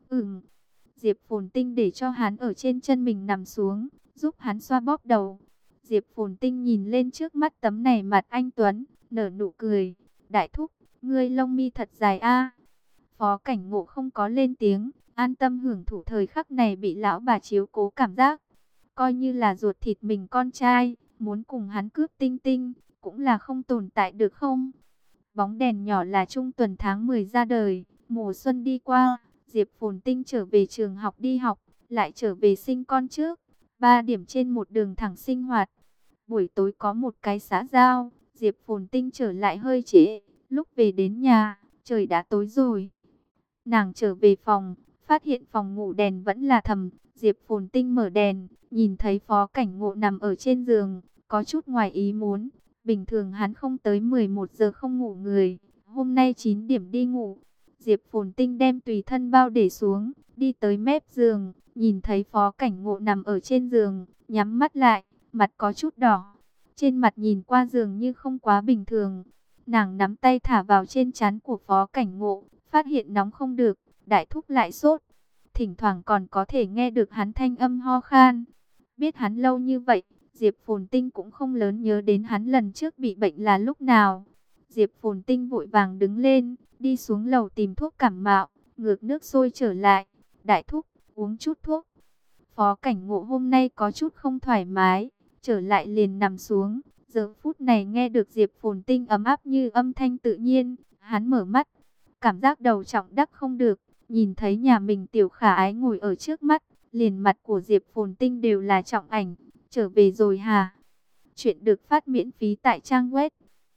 Diệp Phồn Tinh để cho hắn ở trên chân mình nằm xuống, giúp hắn xoa bóp đầu. Diệp Phồn Tinh nhìn lên trước mắt tấm này mặt anh tuấn, nở nụ cười. Đại thúc, ngươi lông mi thật dài a. Phó Cảnh Ngộ không có lên tiếng, an tâm hưởng thụ thời khắc này bị lão bà chiếu cố cảm giác. Coi như là ruột thịt mình con trai, muốn cùng hắn cướp Tinh Tinh, cũng là không tồn tại được không? Bóng đèn nhỏ là trung tuần tháng 10 ra đời, mùa xuân đi qua, Diệp Phồn Tinh trở về trường học đi học, lại trở về sinh con trước. 3 điểm trên một đường thẳng sinh hoạt. Buổi tối có một cái xã giao, Diệp Phồn Tinh trở lại hơi trễ, lúc về đến nhà, trời đã tối rồi. Nàng trở về phòng, phát hiện phòng ngủ đèn vẫn là thầm. Diệp Phồn Tinh mở đèn, nhìn thấy Phó Cảnh Ngộ nằm ở trên giường, có chút ngoài ý muốn. Bình thường hắn không tới 11 giờ không ngủ người, hôm nay 9 điểm đi ngủ. Diệp Phồn Tinh đem tùy thân bao để xuống, đi tới mép giường, nhìn thấy Phó Cảnh Ngộ nằm ở trên giường, nhắm mắt lại, mặt có chút đỏ. Trên mặt nhìn qua giường như không quá bình thường. Nàng nắm tay thả vào trên trán của Phó Cảnh Ngộ, phát hiện nóng không được, đại thúc lại sốt. Thỉnh thoảng còn có thể nghe được hắn thanh âm ho khan. Biết hắn lâu như vậy, Diệp Phồn Tinh cũng không lớn nhớ đến hắn lần trước bị bệnh là lúc nào. Diệp Phồn Tinh vội vàng đứng lên, đi xuống lầu tìm thuốc cảm mạo, ngược nước sôi trở lại. Đại thúc, uống chút thuốc. Phó Cảnh Ngộ hôm nay có chút không thoải mái, trở lại liền nằm xuống. Giờ phút này nghe được Diệp Phồn Tinh ấm áp như âm thanh tự nhiên, hắn mở mắt. Cảm giác đầu trọng đắc không được, nhìn thấy nhà mình tiểu khả ái ngồi ở trước mắt, liền mặt của Diệp Phồn Tinh đều là trọng ảnh. Trở về rồi hả? Chuyện được phát miễn phí tại trang web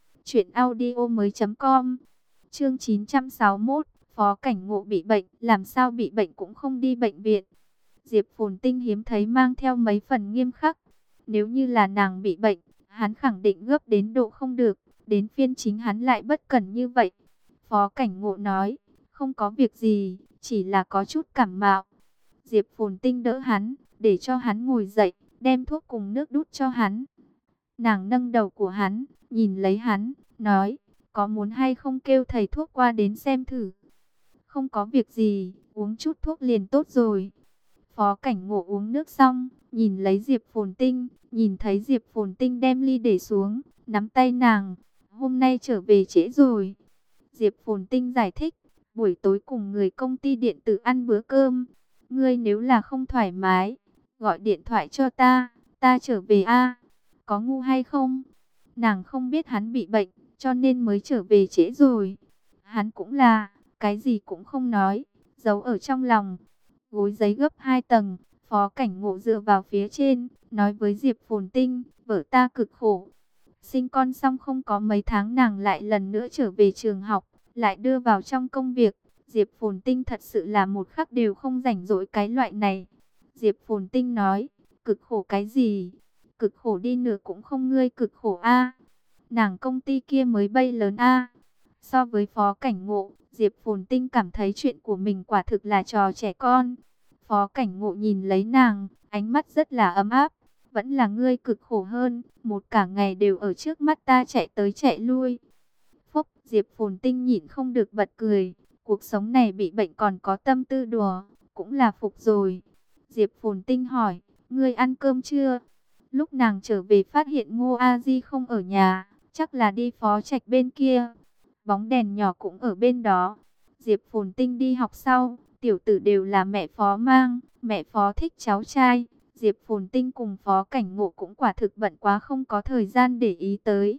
truyệnaudiomoi.com. Chương 961, Phó Cảnh Ngộ bị bệnh, làm sao bị bệnh cũng không đi bệnh viện. Diệp Phồn Tinh hiếm thấy mang theo mấy phần nghiêm khắc. Nếu như là nàng bị bệnh, hắn khẳng định gấp đến độ không được, đến phiên chính hắn lại bất cẩn như vậy. Phó Cảnh Ngộ nói, không có việc gì, chỉ là có chút cảm mạo. Diệp Phồn Tinh đỡ hắn, để cho hắn ngồi dậy, đem thuốc cùng nước đút cho hắn. Nàng nâng đầu của hắn, nhìn lấy hắn, nói, có muốn hay không kêu thầy thuốc qua đến xem thử. Không có việc gì, uống chút thuốc liền tốt rồi. Phó Cảnh Ngộ uống nước xong, nhìn lấy Diệp Phồn Tinh, nhìn thấy Diệp Phồn Tinh đem ly để xuống, nắm tay nàng, hôm nay trở về trễ rồi. Diệp Phồn Tinh giải thích, buổi tối cùng người công ty điện tử ăn bữa cơm. Ngươi nếu là không thoải mái, gọi điện thoại cho ta trở về a. Có ngu hay không? Nàng không biết hắn bị bệnh, cho nên mới trở về trễ rồi. Hắn cũng là, cái gì cũng không nói, giấu ở trong lòng. Gối giấy gấp 2 tầng, Phó Cảnh Ngộ dựa vào phía trên, nói với Diệp Phồn Tinh, vợ ta cực khổ. Sinh con xong không có mấy tháng nàng lại lần nữa trở về trường học, lại đưa vào trong công việc. Diệp Phồn Tinh thật sự là một khắc đều không rảnh rỗi cái loại này. Diệp Phồn Tinh nói, cực khổ cái gì? Cực khổ đi nữa cũng không ngươi cực khổ a. Nàng công ty kia mới bay lớn a. So với Phó Cảnh Ngộ, Diệp Phồn Tinh cảm thấy chuyện của mình quả thực là trò trẻ con. Phó Cảnh Ngộ nhìn lấy nàng, ánh mắt rất là ấm áp. Vẫn là ngươi cực khổ hơn, một cả ngày đều ở trước mắt ta chạy tới chạy lui. Phúc, Diệp Phồn Tinh nhịn không được bật cười. Cuộc sống này bị bệnh còn có tâm tư đùa, cũng là phục rồi. Diệp Phồn Tinh hỏi, ngươi ăn cơm chưa? Lúc nàng trở về phát hiện Ngô A Di không ở nhà, chắc là đi Phó Trạch bên kia. Bóng đèn nhỏ cũng ở bên đó. Diệp Phồn Tinh đi học sau, tiểu tử đều là mẹ Phó mang, mẹ Phó thích cháu trai. Diệp Phồn Tinh cùng Phó Cảnh Ngộ cũng quả thực bận quá không có thời gian để ý tới.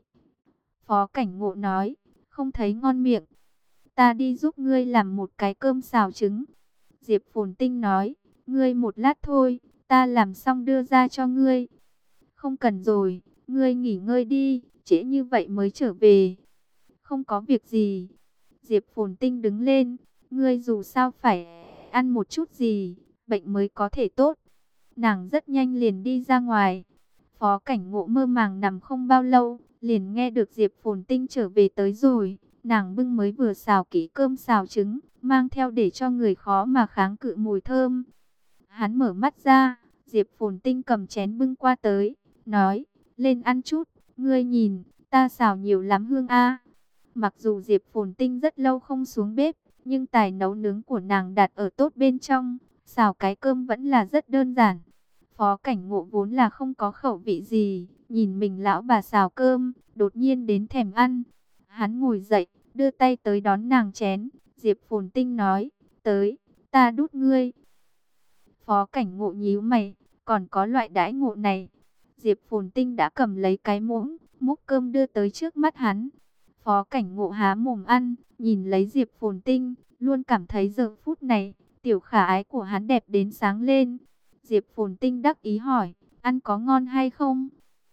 Phó Cảnh Ngộ nói, không thấy ngon miệng. Ta đi giúp ngươi làm một cái cơm xào trứng. Diệp Phồn Tinh nói, ngươi một lát thôi, ta làm xong đưa ra cho ngươi. Không cần rồi, ngươi nghỉ ngơi đi, trễ như vậy mới trở về. Không có việc gì. Diệp Phồn Tinh đứng lên, ngươi dù sao phải ăn một chút gì, bệnh mới có thể tốt. Nàng rất nhanh liền đi ra ngoài. Phó Cảnh Ngộ mơ màng nằm không bao lâu, liền nghe được Diệp Phồn Tinh trở về tới rồi. Nàng bưng mới vừa xào kỹ cơm xào trứng, mang theo để cho người khó mà kháng cự mùi thơm. Hắn mở mắt ra, Diệp Phồn Tinh cầm chén bưng qua tới, nói, lên ăn chút, ngươi nhìn, ta xào nhiều lắm hương a. Mặc dù Diệp Phồn Tinh rất lâu không xuống bếp, nhưng tài nấu nướng của nàng đặt ở tốt bên trong, xào cái cơm vẫn là rất đơn giản. Phó Cảnh Ngộ vốn là không có khẩu vị gì, nhìn mình lão bà xào cơm, đột nhiên đến thèm ăn. Hắn ngồi dậy, đưa tay tới đón nàng chén, Diệp Phồn Tinh nói, tới, ta đút ngươi. Phó Cảnh Ngộ nhíu mày, còn có loại đãi ngộ này. Diệp Phồn Tinh đã cầm lấy cái muỗng, múc cơm đưa tới trước mắt hắn. Phó Cảnh Ngộ há mồm ăn, nhìn lấy Diệp Phồn Tinh, luôn cảm thấy giờ phút này, tiểu khả ái của hắn đẹp đến sáng lên. Diệp Phồn Tinh đắc ý hỏi, ăn có ngon hay không?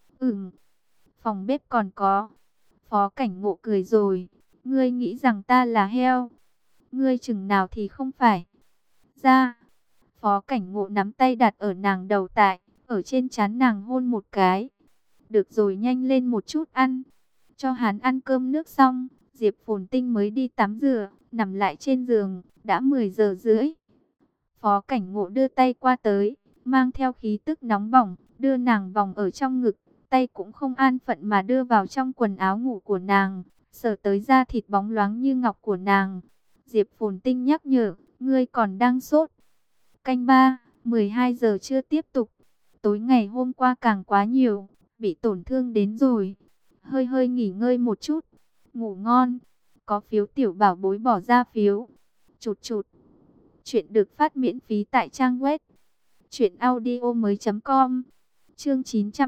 Phòng bếp còn có. Phó Cảnh Ngộ cười rồi, ngươi nghĩ rằng ta là heo? Ngươi chừng nào thì không phải. Ra, Phó Cảnh Ngộ nắm tay đặt ở nàng đầu tại, ở trên trán nàng hôn một cái. Được rồi, nhanh lên một chút ăn. Cho hắn ăn cơm nước xong, Diệp Phồn Tinh mới đi tắm rửa, nằm lại trên giường, đã 10 giờ rưỡi. Phó Cảnh Ngộ đưa tay qua tới, mang theo khí tức nóng bỏng, đưa nàng vòng ở trong ngực, tay cũng không an phận mà đưa vào trong quần áo ngủ của nàng, sờ tới da thịt bóng loáng như ngọc của nàng. Diệp Phồn Tinh nhắc nhở, ngươi còn đang sốt. Canh 3, 12 giờ chưa tiếp tục. Tối ngày hôm qua càng quá nhiều, bị tổn thương đến rồi. Hơi hơi nghỉ ngơi một chút, ngủ ngon. Có phiếu tiểu bảo bối bỏ ra phiếu. Chụt chụt. Chuyện được phát miễn phí tại trang web truyệnaudiomoi.com. Chương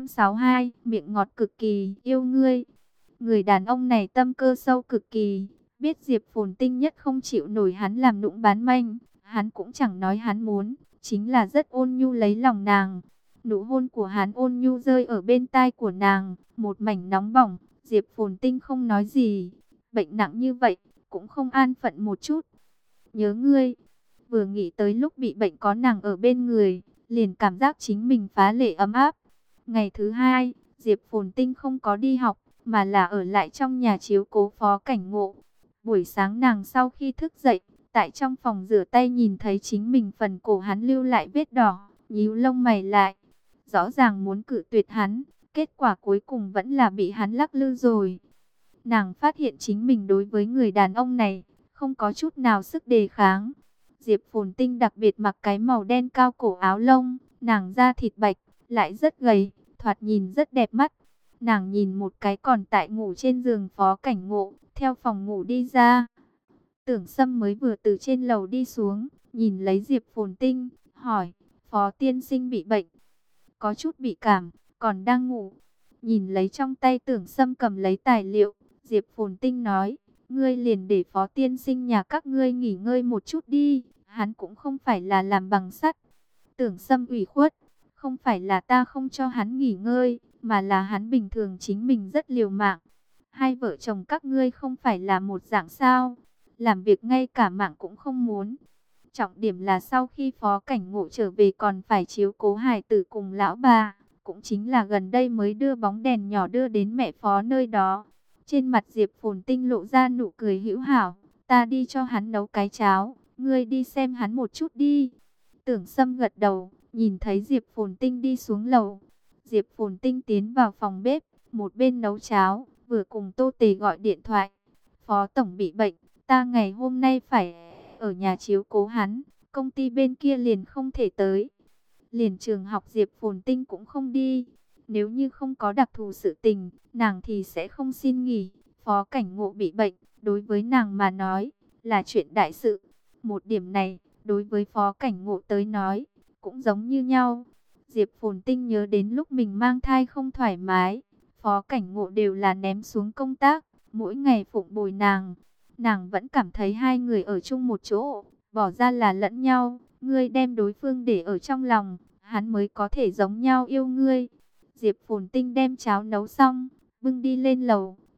962, miệng ngọt cực kỳ, yêu ngươi. Người đàn ông này tâm cơ sâu cực kỳ, biết Diệp Phồn Tinh nhất không chịu nổi hắn làm nũng bán manh, hắn cũng chẳng nói hắn muốn, chính là rất ôn nhu lấy lòng nàng. Nụ hôn của hắn ôn nhu rơi ở bên tai của nàng, một mảnh nóng bỏng. Diệp Phồn Tinh không nói gì, bệnh nặng như vậy, cũng không an phận một chút. Nhớ ngươi, vừa nghĩ tới lúc bị bệnh có nàng ở bên người, liền cảm giác chính mình phá lệ ấm áp. Ngày thứ hai, Diệp Phồn Tinh không có đi học, mà là ở lại trong nhà chiếu cố Phó Cảnh Ngộ. Buổi sáng nàng sau khi thức dậy, tại trong phòng rửa tay nhìn thấy chính mình phần cổ hắn lưu lại vết đỏ, nhíu lông mày lại. Rõ ràng muốn cự tuyệt hắn, kết quả cuối cùng vẫn là bị hắn lắc lư rồi. Nàng phát hiện chính mình đối với người đàn ông này, không có chút nào sức đề kháng. Diệp Phồn Tinh đặc biệt mặc cái màu đen cao cổ áo lông, nàng da thịt bạch, lại rất gầy, thoạt nhìn rất đẹp mắt. Nàng nhìn một cái còn tại ngủ trên giường Phó Cảnh Ngộ, theo phòng ngủ đi ra. Tưởng Sâm mới vừa từ trên lầu đi xuống, nhìn lấy Diệp Phồn Tinh, hỏi, Phó tiên sinh bị bệnh, có chút bị cảm, còn đang ngủ. Nhìn lấy trong tay Tưởng Sâm cầm lấy tài liệu, Diệp Phồn Tinh nói, ngươi liền để Phó tiên sinh nhà các ngươi nghỉ ngơi một chút đi, hắn cũng không phải là làm bằng sắt. Tưởng Sâm ủy khuất, không phải là ta không cho hắn nghỉ ngơi, mà là hắn bình thường chính mình rất liều mạng. Hai vợ chồng các ngươi không phải là một dạng sao, làm việc ngay cả mạng cũng không muốn. Trọng điểm là sau khi Phó Cảnh Ngộ trở về còn phải chiếu cố hài tử cùng lão bà, cũng chính là gần đây mới đưa bóng đèn nhỏ đưa đến mẹ Phó nơi đó. Trên mặt Diệp Phồn Tinh lộ ra nụ cười hữu hảo, ta đi cho hắn nấu cái cháo, ngươi đi xem hắn một chút đi. Tưởng Sâm gật đầu, nhìn thấy Diệp Phồn Tinh đi xuống lầu. Diệp Phồn Tinh tiến vào phòng bếp, một bên nấu cháo, vừa cùng Tô Tề gọi điện thoại. Phó Tổng bị bệnh, ta ngày hôm nay phải ở nhà chiếu cố hắn, công ty bên kia liền không thể tới. Liền trường học Diệp Phồn Tinh cũng không đi. Nếu như không có đặc thù sự tình, nàng thì sẽ không xin nghỉ. Phó Cảnh Ngộ bị bệnh, đối với nàng mà nói, là chuyện đại sự. Một điểm này, đối với Phó Cảnh Ngộ tới nói, cũng giống như nhau. Diệp Phồn Tinh nhớ đến lúc mình mang thai không thoải mái, Phó Cảnh Ngộ đều là ném xuống công tác, mỗi ngày phụng bồi nàng. Nàng vẫn cảm thấy hai người ở chung một chỗ, bỏ ra là lẫn nhau. Ngươi đem đối phương để ở trong lòng, hắn mới có thể giống nhau yêu ngươi. Diệp Phồn Tinh đem cháo nấu xong, bưng đi lên lầu,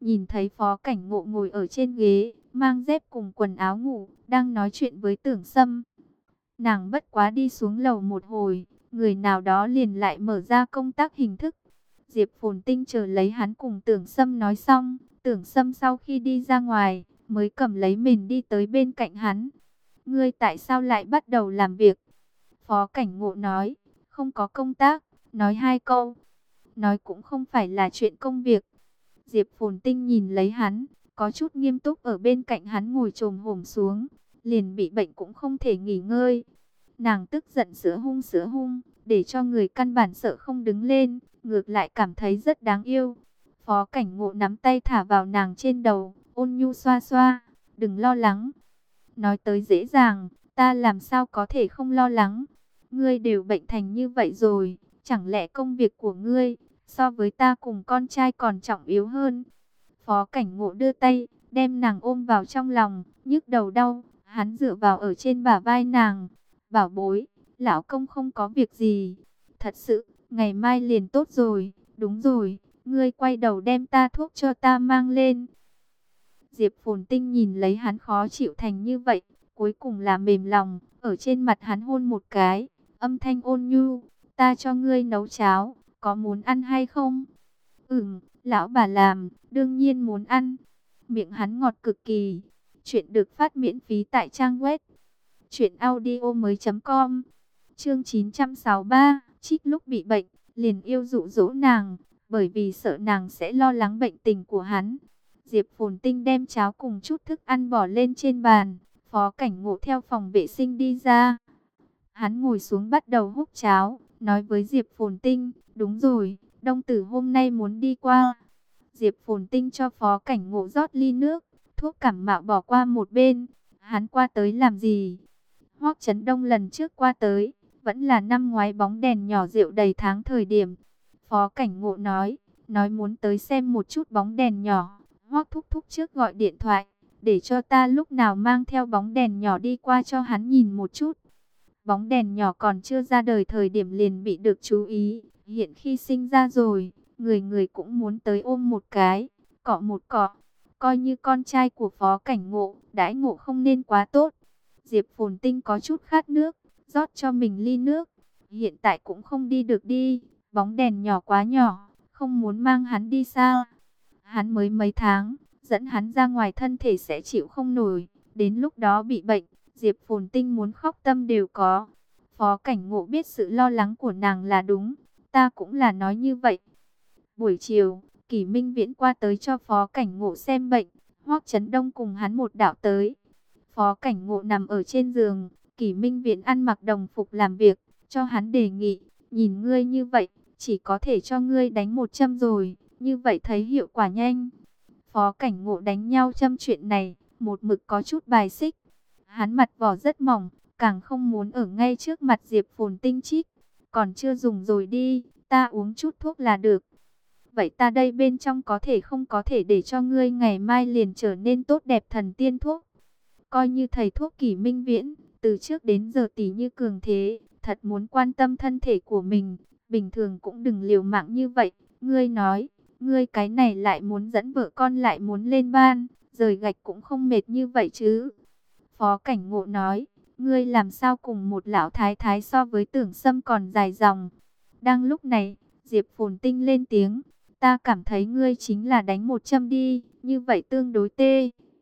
nhìn thấy Phó Cảnh Ngộ ngồi ở trên ghế, mang dép cùng quần áo ngủ, đang nói chuyện với Tưởng Sâm. Nàng bất quá đi xuống lầu một hồi, người nào đó liền lại mở ra công tác hình thức. Diệp Phồn Tinh chờ lấy hắn cùng Tưởng Sâm nói xong, Tưởng Sâm sau khi đi ra ngoài, mới cầm lấy mình đi tới bên cạnh hắn. Ngươi tại sao lại bắt đầu làm việc? Phó Cảnh Ngộ nói, không có công tác, nói hai câu. Nói cũng không phải là chuyện công việc. Diệp Phồn Tinh nhìn lấy hắn, có chút nghiêm túc ở bên cạnh hắn ngồi chồm hổm xuống, liền bị bệnh cũng không thể nghỉ ngơi. Nàng tức giận sữa hung, để cho người căn bản sợ không đứng lên, ngược lại cảm thấy rất đáng yêu. Phó Cảnh Ngộ nắm tay thả vào nàng trên đầu, ôn nhu xoa xoa, đừng lo lắng. Nói tới dễ dàng, ta làm sao có thể không lo lắng. Ngươi đều bệnh thành như vậy rồi, chẳng lẽ công việc của ngươi so với ta cùng con trai còn trọng yếu hơn? Phó Cảnh Ngộ đưa tay, đem nàng ôm vào trong lòng, nhức đầu đau, hắn dựa vào ở trên bả vai nàng. Bảo bối, lão công không có việc gì. Thật sự, ngày mai liền tốt rồi, đúng rồi, ngươi quay đầu đem ta thuốc cho ta mang lên. Diệp Phồn Tinh nhìn lấy hắn khó chịu thành như vậy, cuối cùng là mềm lòng, ở trên mặt hắn hôn một cái, âm thanh ôn nhu, ta cho ngươi nấu cháo, có muốn ăn hay không? Lão bà làm, đương nhiên muốn ăn. Miệng hắn ngọt cực kỳ. Chuyện được phát miễn phí tại trang web truyệnaudiomoi.com. Chương 963, Trích lúc bị bệnh, liền yêu dụ dỗ nàng, bởi vì sợ nàng sẽ lo lắng bệnh tình của hắn. Diệp Phồn Tinh đem cháo cùng chút thức ăn bỏ lên trên bàn, Phó Cảnh Ngộ theo phòng vệ sinh đi ra. Hắn ngồi xuống bắt đầu húp cháo, nói với Diệp Phồn Tinh, đúng rồi, Đông Tử hôm nay muốn đi qua. Diệp Phồn Tinh cho Phó Cảnh Ngộ rót ly nước, thuốc cảm mạo bỏ qua một bên. Hắn qua tới làm gì? Hoắc Chấn Đông lần trước qua tới, vẫn là năm ngoái bóng đèn nhỏ rượu đầy tháng thời điểm. Phó Cảnh Ngộ nói muốn tới xem một chút bóng đèn nhỏ. Hoắc thúc thúc trước gọi điện thoại, để cho ta lúc nào mang theo bóng đèn nhỏ đi qua cho hắn nhìn một chút. Bóng đèn nhỏ còn chưa ra đời thời điểm liền bị được chú ý, hiện khi sinh ra rồi, người người cũng muốn tới ôm một cái, cọ một cọ. Coi như con trai của Phó Cảnh Ngộ, đãi ngộ không nên quá tốt. Diệp Phồn Tinh có chút khát nước, rót cho mình ly nước. Hiện tại cũng không đi được đi, bóng đèn nhỏ quá nhỏ, không muốn mang hắn đi xa. Hắn mới mấy tháng, dẫn hắn ra ngoài thân thể sẽ chịu không nổi, đến lúc đó bị bệnh, Diệp Phồn Tinh muốn khóc tâm đều có. Phó Cảnh Ngộ biết sự lo lắng của nàng là đúng, ta cũng là nói như vậy. Buổi chiều, Kỷ Minh Viễn qua tới cho Phó Cảnh Ngộ xem bệnh, Hoắc Chấn Đông cùng hắn một đạo tới. Phó Cảnh Ngộ nằm ở trên giường, Kỷ Minh Viễn ăn mặc đồng phục làm việc, cho hắn đề nghị, nhìn ngươi như vậy, chỉ có thể cho ngươi đánh một châm rồi, như vậy thấy hiệu quả nhanh. Phó Cảnh Ngộ đánh nhau châm chuyện này, một mực có chút bài xích. Hắn mặt vỏ rất mỏng, càng không muốn ở ngay trước mặt Diệp Phồn Tinh trích. Còn chưa dùng rồi đi, ta uống chút thuốc là được. Vậy ta đây bên trong có thể không có thể để cho ngươi ngày mai liền trở nên tốt đẹp thần tiên thuốc. Coi như thầy thuốc Kỷ Minh Viễn, từ trước đến giờ tỷ như cường thế, thật muốn quan tâm thân thể của mình, bình thường cũng đừng liều mạng như vậy. Ngươi nói, ngươi cái này lại muốn dẫn vợ con lại muốn lên ban, rời gạch cũng không mệt như vậy chứ. Phó Cảnh Ngộ nói, ngươi làm sao cùng một lão thái thái so với Tưởng Sâm còn dài dòng. Đang lúc này, Diệp Phồn Tinh lên tiếng, ta cảm thấy ngươi chính là đánh một châm đi, như vậy tương đối tê.